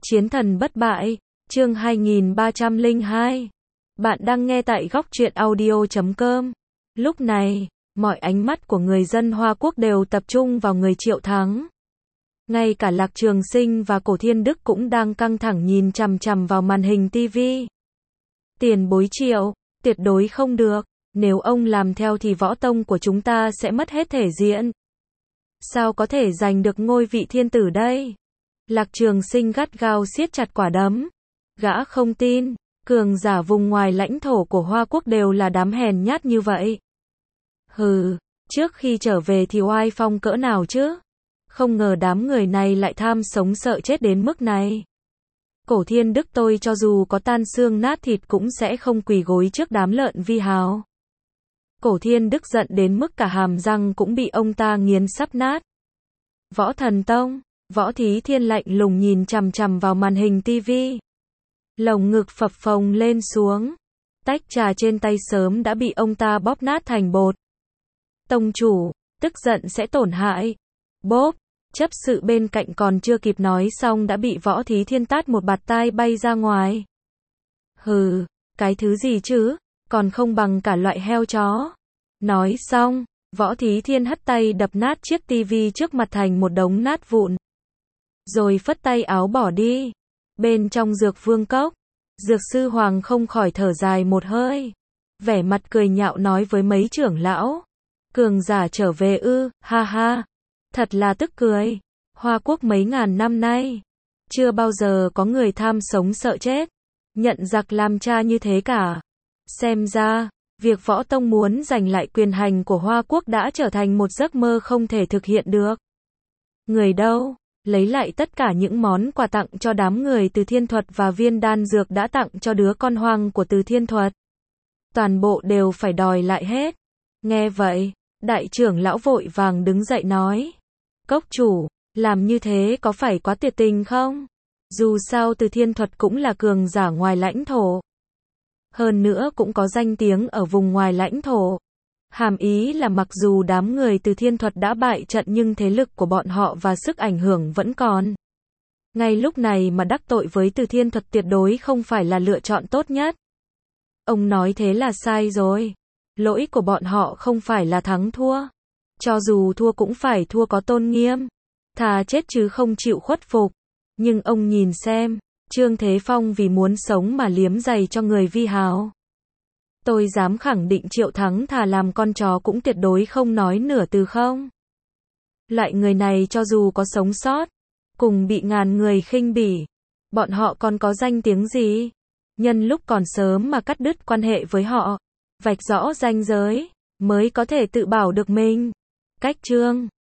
Chiến thần bất bại, chương 2302. Bạn đang nghe tại góc truyện audio.com. Lúc này, mọi ánh mắt của người dân Hoa Quốc đều tập trung vào người Triệu Thắng. Ngay cả Lạc Trường Sinh và Cổ Thiên Đức cũng đang căng thẳng nhìn chằm chằm vào màn hình TV. Tiền bối Triệu, tuyệt đối không được, nếu ông làm theo thì võ tông của chúng ta sẽ mất hết thể diện. Sao có thể giành được ngôi vị thiên tử đây? Lạc Trường Sinh gắt gao siết chặt quả đấm. Gã không tin, cường giả vùng ngoài lãnh thổ của Hoa Quốc đều là đám hèn nhát như vậy. Hừ, trước khi trở về thì oai phong cỡ nào chứ? Không ngờ đám người này lại tham sống sợ chết đến mức này. Cổ Thiên Đức tôi cho dù có tan xương nát thịt cũng sẽ không quỳ gối trước đám lợn vi hào. Cổ Thiên Đức giận đến mức cả hàm răng cũng bị ông ta nghiến sắp nát. Võ Thần Tông, Võ Thí Thiên lạnh lùng nhìn chằm chằm vào màn hình TV. Lồng ngực phập phồng lên xuống. Tách trà trên tay sớm đã bị ông ta bóp nát thành bột. Tông chủ, tức giận sẽ tổn hại. Bốp, chấp sự bên cạnh còn chưa kịp nói xong đã bị Võ Thí Thiên tát một bạt tai bay ra ngoài. Hừ, cái thứ gì chứ, còn không bằng cả loại heo chó. Nói xong, Võ Thí Thiên hất tay đập nát chiếc tivi trước mặt thành một đống nát vụn. Rồi phất tay áo bỏ đi. Bên trong Dược Vương Cốc, Dược Sư Hoàng không khỏi thở dài một hơi. Vẻ mặt cười nhạo nói với mấy trưởng lão. Cường giả trở về ư, ha ha. Thật là tức cười. Hoa Quốc mấy ngàn năm nay, chưa bao giờ có người tham sống sợ chết, nhận giặc làm cha như thế cả. Xem ra, việc Võ Tông muốn giành lại quyền hành của Hoa Quốc đã trở thành một giấc mơ không thể thực hiện được. Người đâu? Lấy lại tất cả những món quà tặng cho đám người Từ Thiên Thuật và viên đan dược đã tặng cho đứa con hoang của Từ Thiên Thuật. Toàn bộ đều phải đòi lại hết. Nghe vậy, đại trưởng lão vội vàng đứng dậy nói. Cốc chủ, làm như thế có phải quá tuyệt tình không? Dù sao Từ Thiên Thuật cũng là cường giả ngoài lãnh thổ. Hơn nữa cũng có danh tiếng ở vùng ngoài lãnh thổ. Hàm ý là mặc dù đám người Từ Thiên Thuật đã bại trận nhưng thế lực của bọn họ và sức ảnh hưởng vẫn còn. Ngay lúc này mà đắc tội với Từ Thiên Thuật tuyệt đối không phải là lựa chọn tốt nhất. Ông nói thế là sai rồi. Lỗi của bọn họ không phải là thắng thua. Cho dù thua cũng phải thua có tôn nghiêm. Thà chết chứ không chịu khuất phục. Nhưng ông nhìn xem, Trương Thế Phong vì muốn sống mà liếm giày cho người vi hào. Tôi dám khẳng định Triệu Thắng thà làm con chó cũng tuyệt đối không nói nửa từ không. Loại người này cho dù có sống sót, cùng bị ngàn người khinh bỉ, bọn họ còn có danh tiếng gì? Nhân lúc còn sớm mà cắt đứt quan hệ với họ, vạch rõ ranh giới, mới có thể tự bảo được mình. Cách chương